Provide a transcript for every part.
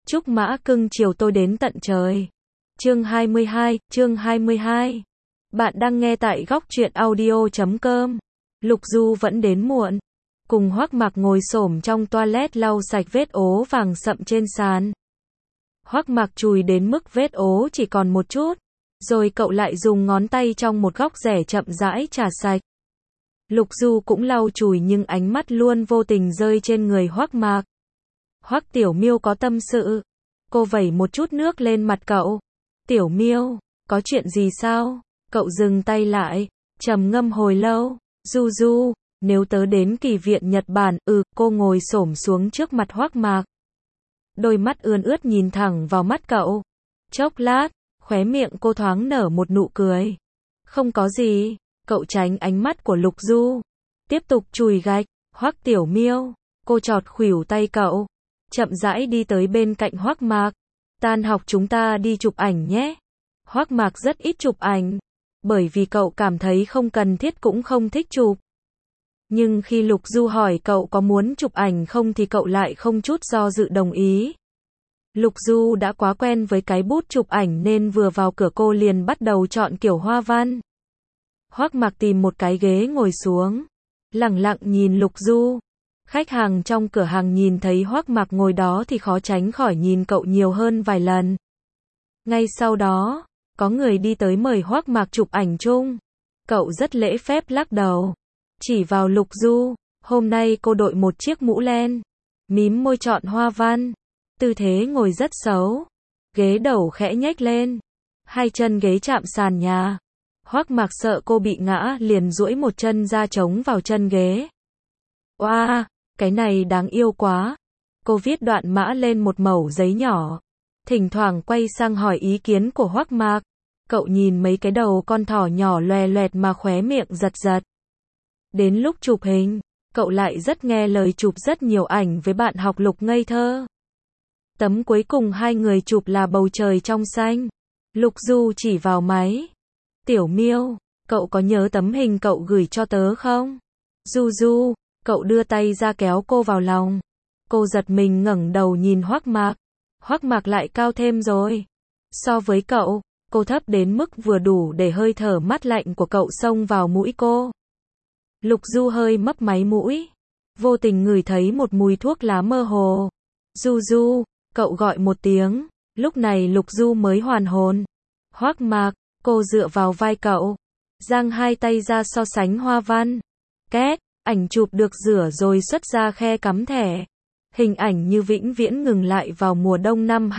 Chúc mã cưng chiều tôi đến tận trời. Chương 22. Bạn đang nghe tại góc truyện audio.com. Lục Du vẫn đến muộn. Cùng Hoắc Mạc ngồi xổm trong toilet lau sạch vết ố vàng sậm trên sàn. Hoắc Mạc chùi đến mức vết ố chỉ còn một chút. Rồi cậu lại dùng ngón tay trong một góc rẻ chậm rãi chà sạch. Lục Du cũng lau chùi nhưng ánh mắt luôn vô tình rơi trên người Hoắc Mạc. Hoắc Tiểu Miêu có tâm sự. Cô vẩy một chút nước lên mặt cậu. Tiểu Miêu, có chuyện gì sao? Cậu dừng tay lại, trầm ngâm hồi lâu. Du, nếu tớ đến Kỳ viện Nhật Bản, cô ngồi xổm xuống trước mặt Hoắc Mạc. Đôi mắt ươn ướt nhìn thẳng vào mắt cậu. Chốc lát, khóe miệng cô thoáng nở một nụ cười. Không có gì, cậu tránh ánh mắt của Lục Du. Tiếp tục chùi gạch. Hoắc Tiểu Miêu, cô chọt khuỷu tay cậu. Chậm rãi đi tới bên cạnh Hoắc Mạc. Tan học chúng ta đi chụp ảnh nhé. Hoắc Mạc rất ít chụp ảnh. Bởi vì cậu cảm thấy không cần thiết cũng không thích chụp. Nhưng khi Lục Du hỏi cậu có muốn chụp ảnh không thì cậu lại không chút do dự đồng ý. Lục Du đã quá quen với cái bút chụp ảnh nên vừa vào cửa cô liền bắt đầu chọn kiểu hoa văn. Hoắc Mạc tìm một cái ghế ngồi xuống. Lẳng lặng nhìn Lục Du. Khách hàng trong cửa hàng nhìn thấy Hoắc Mạc ngồi đó thì khó tránh khỏi nhìn cậu nhiều hơn vài lần. Ngay sau đó, có người đi tới mời Hoắc Mạc chụp ảnh chung. Cậu rất lễ phép lắc đầu. Chỉ vào Lục Du, hôm nay cô đội một chiếc mũ len. Mím môi chọn hoa văn. Tư thế ngồi rất xấu. Ghế đầu khẽ nhếch lên. Hai chân ghế chạm sàn nhà. Hoắc Mạc sợ cô bị ngã liền duỗi một chân ra chống vào chân ghế. Oa, cái này đáng yêu quá. Cô viết đoạn mã lên một mẩu giấy nhỏ. Thỉnh thoảng quay sang hỏi ý kiến của Hoắc Mạc. Cậu nhìn mấy cái đầu con thỏ nhỏ loè loẹt mà khóe miệng giật giật. Đến lúc chụp hình, cậu lại rất nghe lời chụp rất nhiều ảnh với bạn học Lục ngây thơ. Tấm cuối cùng hai người chụp là bầu trời trong xanh. Lục Du chỉ vào máy. Tiểu Miêu, cậu có nhớ tấm hình cậu gửi cho tớ không? Du, cậu đưa tay ra kéo cô vào lòng. Cô giật mình ngẩng đầu nhìn Hoắc Mạc. Hoắc Mạc lại cao thêm rồi. So với cậu, cô thấp đến mức vừa đủ để hơi thở mát lạnh của cậu xông vào mũi cô. Lục Du hơi mấp máy mũi. Vô tình ngửi thấy một mùi thuốc lá mơ hồ. Du, cậu gọi một tiếng. Lúc này Lục Du mới hoàn hồn. Hoắc Mạc, cô dựa vào vai cậu. Giang hai tay ra so sánh hoa văn. Két, ảnh chụp được rửa rồi xuất ra khe cắm thẻ. Hình ảnh như vĩnh viễn ngừng lại vào mùa đông năm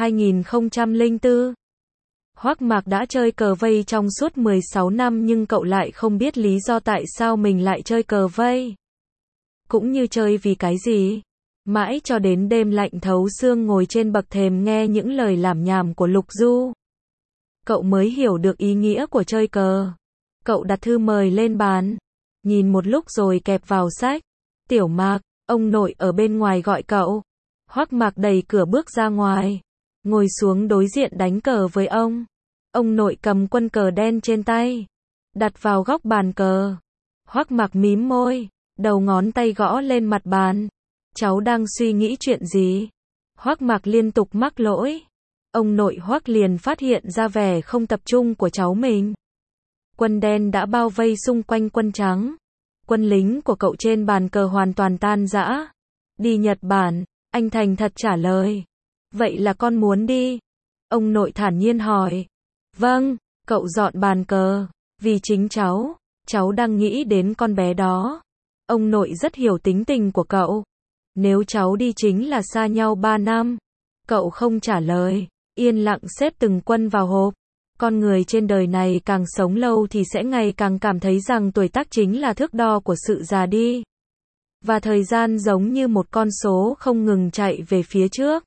2004. Hoắc Mạc đã chơi cờ vây trong suốt 16 năm nhưng cậu lại không biết lý do tại sao mình lại chơi cờ vây. Cũng như chơi vì cái gì. Mãi cho đến đêm lạnh thấu xương ngồi trên bậc thềm nghe những lời lảm nhảm của Lục Du. Cậu mới hiểu được ý nghĩa của chơi cờ. Cậu đặt thư mời lên bàn. Nhìn một lúc rồi kẹp vào sách. Tiểu Mạc, ông nội ở bên ngoài gọi cậu. Hoắc Mạc đẩy cửa bước ra ngoài. Ngồi xuống đối diện đánh cờ với ông. Ông nội cầm quân cờ đen trên tay. Đặt vào góc bàn cờ. Hoắc Mạc mím môi. Đầu ngón tay gõ lên mặt bàn. Cháu đang suy nghĩ chuyện gì? Hoắc Mạc liên tục mắc lỗi. Ông nội Hoắc liền phát hiện ra vẻ không tập trung của cháu mình. Quân đen đã bao vây xung quanh quân trắng. Quân lính của cậu trên bàn cờ hoàn toàn tan rã. Đi Nhật Bản, anh thành thật trả lời. Vậy là con muốn đi? Ông nội thản nhiên hỏi. Vâng, cậu dọn bàn cờ. Vì chính cháu đang nghĩ đến con bé đó. Ông nội rất hiểu tính tình của cậu. Nếu cháu đi chính là xa nhau 3 năm. Cậu không trả lời, yên lặng xếp từng quân vào hộp. Con người trên đời này càng sống lâu thì sẽ ngày càng cảm thấy rằng tuổi tác chính là thước đo của sự già đi. Và thời gian giống như một con số không ngừng chạy về phía trước.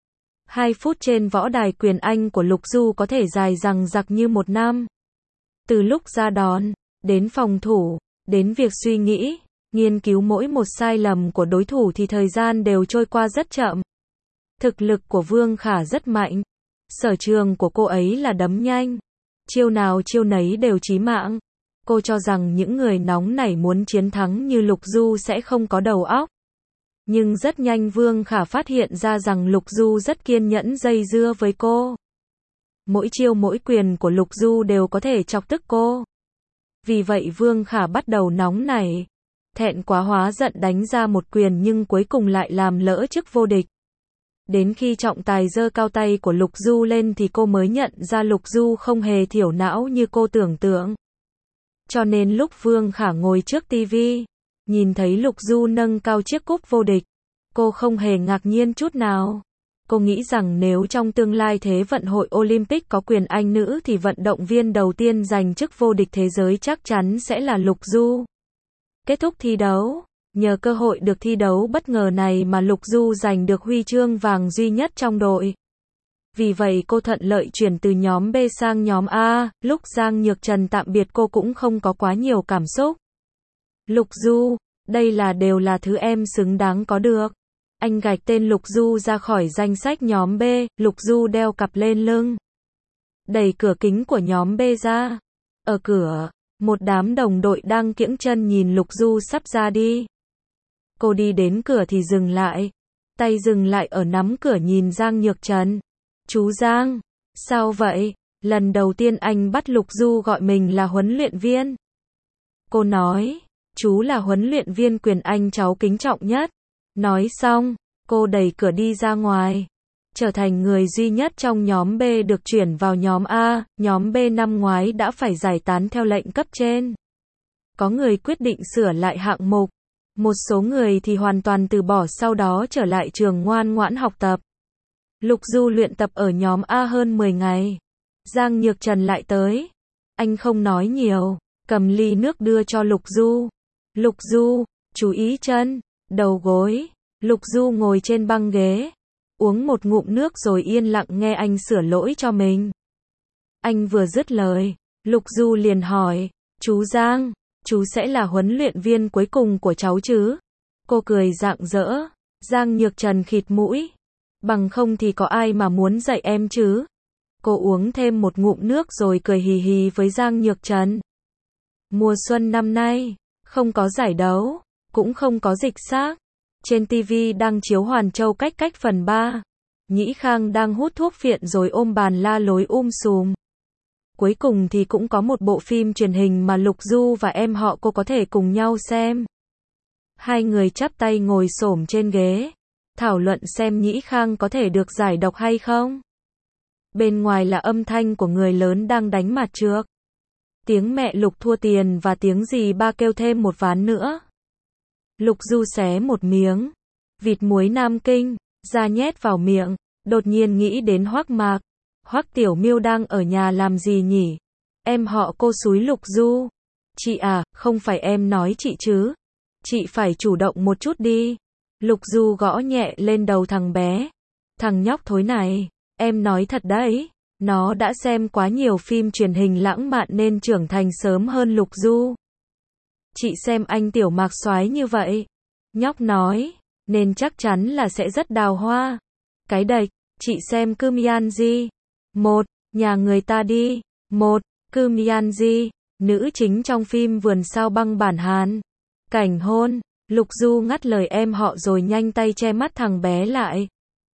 2 phút trên võ đài quyền Anh của Lục Du có thể dài dằng dặc như 1 năm. Từ lúc ra đòn, đến phòng thủ, đến việc suy nghĩ, nghiên cứu mỗi một sai lầm của đối thủ thì thời gian đều trôi qua rất chậm. Thực lực của Vương Khả rất mạnh. Sở trường của cô ấy là đấm nhanh. Chiêu nào chiêu nấy đều chí mạng. Cô cho rằng những người nóng nảy muốn chiến thắng như Lục Du sẽ không có đầu óc. Nhưng rất nhanh Vương Khả phát hiện ra rằng Lục Du rất kiên nhẫn dây dưa với cô. Mỗi chiêu mỗi quyền của Lục Du đều có thể chọc tức cô. Vì vậy Vương Khả bắt đầu nóng nảy. Thẹn quá hóa giận đánh ra một quyền nhưng cuối cùng lại làm lỡ chức vô địch. Đến khi trọng tài giơ cao tay của Lục Du lên thì cô mới nhận ra Lục Du không hề thiểu não như cô tưởng tượng. Cho nên lúc Vương Khả ngồi trước tivi, nhìn thấy Lục Du nâng cao chiếc cúp vô địch, cô không hề ngạc nhiên chút nào. Cô nghĩ rằng nếu trong tương lai Thế vận hội Olympic có quyền Anh nữ thì vận động viên đầu tiên giành chức vô địch thế giới chắc chắn sẽ là Lục Du. Kết thúc thi đấu, nhờ cơ hội được thi đấu bất ngờ này mà Lục Du giành được huy chương vàng duy nhất trong đội. Vì vậy cô thuận lợi chuyển từ nhóm B sang nhóm A, lúc Giang Nhược Trần tạm biệt cô cũng không có quá nhiều cảm xúc. Lục Du, đây đều là thứ em xứng đáng có được. Anh gạch tên Lục Du ra khỏi danh sách nhóm B, Lục Du đeo cặp lên lưng. Đẩy cửa kính của nhóm B ra. Ở cửa, một đám đồng đội đang kiễng chân nhìn Lục Du sắp ra đi. Cô đi đến cửa thì dừng lại. Tay dừng lại ở nắm cửa nhìn Giang Nhược Trần. Chú Giang, sao vậy? Lần đầu tiên anh bắt Lục Du gọi mình là huấn luyện viên. Cô nói, chú là huấn luyện viên quyền Anh cháu kính trọng nhất. Nói xong, cô đẩy cửa đi ra ngoài. Trở thành người duy nhất trong nhóm B được chuyển vào nhóm A, nhóm B năm ngoái đã phải giải tán theo lệnh cấp trên. Có người quyết định sửa lại hạng mục. Một số người thì hoàn toàn từ bỏ sau đó trở lại trường ngoan ngoãn học tập. Lục Du luyện tập ở nhóm A hơn 10 ngày. Giang Nhược Trần lại tới. Anh không nói nhiều, cầm ly nước đưa cho Lục Du. Lục Du, chú ý chân, đầu gối. Lục Du ngồi trên băng ghế, uống một ngụm nước rồi yên lặng nghe anh sửa lỗi cho mình. Anh vừa dứt lời, Lục Du liền hỏi, chú Giang, chú sẽ là huấn luyện viên cuối cùng của cháu chứ? Cô cười rạng rỡ. Giang Nhược Trần khịt mũi. Bằng không thì có ai mà muốn dạy em chứ? Cô uống thêm một ngụm nước rồi cười hì hì với Giang Nhược Trần. Mùa xuân năm nay, không có giải đấu, cũng không có dịch xác. Trên TV đang chiếu Hoàn Châu cách cách phần 3. Nhĩ Khang đang hút thuốc phiện rồi ôm bàn la lối sùm. Cuối cùng thì cũng có một bộ phim truyền hình mà Lục Du và em họ cô có thể cùng nhau xem. Hai người chắp tay ngồi xổm trên ghế, thảo luận xem Nhĩ Khang có thể được giải độc hay không. Bên ngoài là âm thanh của người lớn đang đánh mặt trược. Tiếng mẹ Lục thua tiền và tiếng dì ba kêu thêm một ván nữa. Lục Du xé một miếng vịt muối Nam Kinh ra nhét vào miệng, đột nhiên nghĩ đến Hoắc Mạc. Hoắc Tiểu Miêu đang ở nhà làm gì nhỉ? Em họ cô xúi Lục Du. Chị à, không phải em nói chị chứ. Chị phải chủ động một chút đi. Lục Du gõ nhẹ lên đầu thằng bé. Thằng nhóc thối này, em nói thật đấy, nó đã xem quá nhiều phim truyền hình lãng mạn nên trưởng thành sớm hơn Lục Du. Chị xem anh Tiểu Mạc soái như vậy. Nhóc nói, nên chắc chắn là sẽ rất đào hoa. Cái đệch, chị xem Cư Myanji. Một, nhà người ta đi. Một, Cư Myanji, nữ chính trong phim Vườn Sao Băng bản Hàn. Cảnh hôn, Lục Du ngắt lời em họ rồi nhanh tay che mắt thằng bé lại.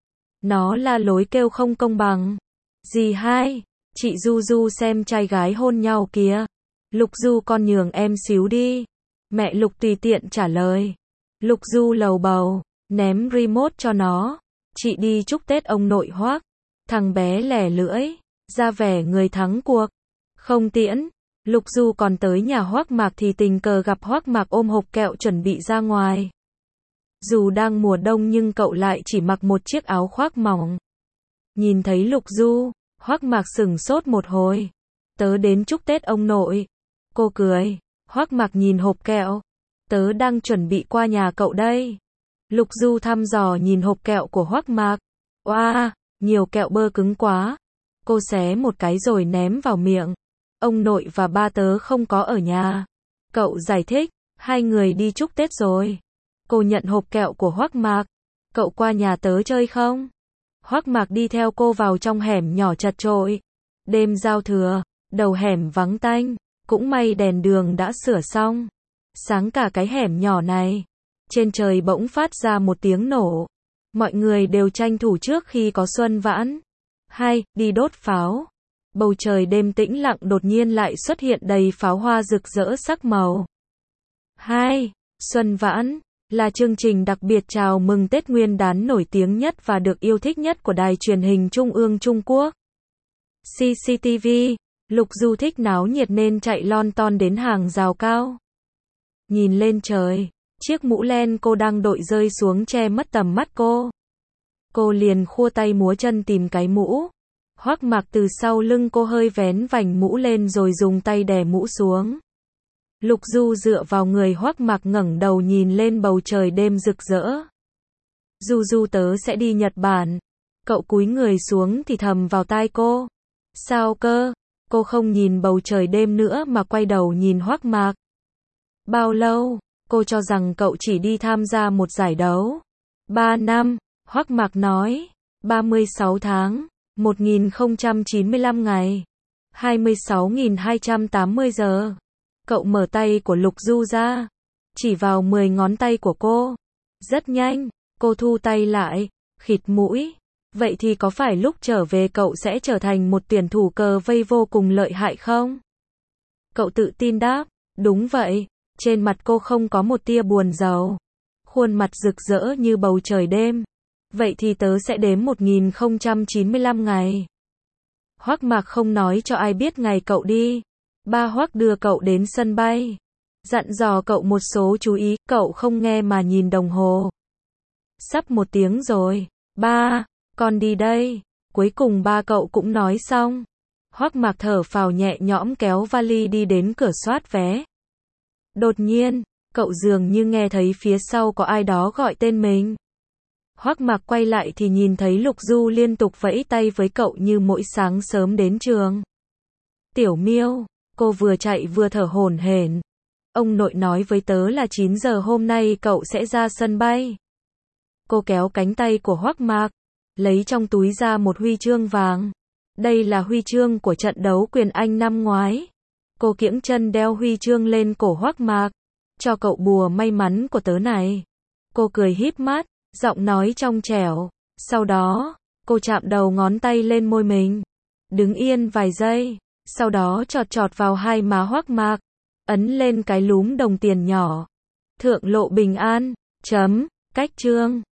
Nó la lối kêu không công bằng. Dì hai, chị Du Du xem trai gái hôn nhau kìa. Lục Du con nhường em xíu đi. Mẹ Lục tùy tiện trả lời. Lục Du lầu bầu, ném remote cho nó. Chị đi chúc Tết ông nội Hoắc. Thằng bé lẻ lưỡi, ra vẻ người thắng cuộc. Không tiễn. Lục Du còn tới nhà Hoắc Mạc thì tình cờ gặp Hoắc Mạc ôm hộp kẹo chuẩn bị ra ngoài. Dù đang mùa đông nhưng cậu lại chỉ mặc một chiếc áo khoác mỏng. Nhìn thấy Lục Du, Hoắc Mạc sửng sốt một hồi. Tớ đến chúc Tết ông nội. Cô cười. Hoắc Mạc nhìn hộp kẹo. Tớ đang chuẩn bị qua nhà cậu đây. Lục Du thăm dò nhìn hộp kẹo của Hoắc Mạc. Oa, nhiều kẹo bơ cứng quá. Cô xé một cái rồi ném vào miệng. Ông nội và ba tớ không có ở nhà. Cậu giải thích, hai người đi chúc Tết rồi. Cô nhận hộp kẹo của Hoắc Mạc. Cậu qua nhà tớ chơi không? Hoắc Mạc đi theo cô vào trong hẻm nhỏ chật chội. Đêm giao thừa, đầu hẻm vắng tanh. Cũng may đèn đường đã sửa xong. Sáng cả cái hẻm nhỏ này. Trên trời bỗng phát ra một tiếng nổ. Mọi người đều tranh thủ trước khi có Xuân Vãn. Đi đốt pháo. Bầu trời đêm tĩnh lặng đột nhiên lại xuất hiện đầy pháo hoa rực rỡ sắc màu. Xuân Vãn là chương trình đặc biệt chào mừng Tết Nguyên đán nổi tiếng nhất và được yêu thích nhất của Đài truyền hình Trung ương Trung Quốc. CCTV. Lục Du thích náo nhiệt nên chạy lon ton đến hàng rào cao. Nhìn lên trời, chiếc mũ len cô đang đội rơi xuống che mất tầm mắt cô. Cô liền khua tay múa chân tìm cái mũ. Hoắc Mạc từ sau lưng cô hơi vén vành mũ lên rồi dùng tay đè mũ xuống. Lục Du dựa vào người Hoắc Mạc ngẩng đầu nhìn lên bầu trời đêm rực rỡ. Du tớ sẽ đi Nhật Bản. Cậu cúi người xuống thì thầm vào tai cô. Sao cơ? Cô không nhìn bầu trời đêm nữa mà quay đầu nhìn Hoắc Mạc. Bao lâu? Cô cho rằng cậu chỉ đi tham gia một giải đấu. 3 năm, Hoắc Mạc nói. 36 tháng, 1095 ngày, 26.280 giờ. Cậu mở tay của Lục Du ra, chỉ vào 10 ngón tay của cô. Rất nhanh, cô thu tay lại, khịt mũi. Vậy thì có phải lúc trở về cậu sẽ trở thành một tuyển thủ cờ vây vô cùng lợi hại không? Cậu tự tin đáp, đúng vậy. Trên mặt cô không có một tia buồn rầu. Khuôn mặt rực rỡ như bầu trời đêm. Vậy thì tớ sẽ đếm 1095 ngày. Hoắc Mạc không nói cho ai biết ngày cậu đi. Ba Hoắc đưa cậu đến sân bay. Dặn dò cậu một số chú ý, cậu không nghe mà nhìn đồng hồ. Sắp 1 tiếng rồi. Ba, con đi đây. Cuối cùng ba cậu cũng nói xong. Hoắc Mạc thở phào nhẹ nhõm kéo vali đi đến cửa soát vé. Đột nhiên, cậu dường như nghe thấy phía sau có ai đó gọi tên mình. Hoắc Mạc quay lại thì nhìn thấy Lục Du liên tục vẫy tay với cậu như mỗi sáng sớm đến trường. Tiểu Miêu, cô vừa chạy vừa thở hổn hển. Ông nội nói với tớ là 9 giờ hôm nay cậu sẽ ra sân bay. Cô kéo cánh tay của Hoắc Mạc, lấy trong túi ra một huy chương vàng. Đây là huy chương của trận đấu quyền Anh năm ngoái. Cô kiễng chân đeo huy chương lên cổ Hoắc Mạc. Cho cậu bùa may mắn của tớ này. Cô cười híp mắt, giọng nói trong trẻo. Sau đó, cô chạm đầu ngón tay lên môi mình. Đứng yên vài giây, sau đó chọt vào hai má Hoắc Mạc. Ấn lên cái lúm đồng tiền nhỏ. Thượng lộ bình an. Cách chương.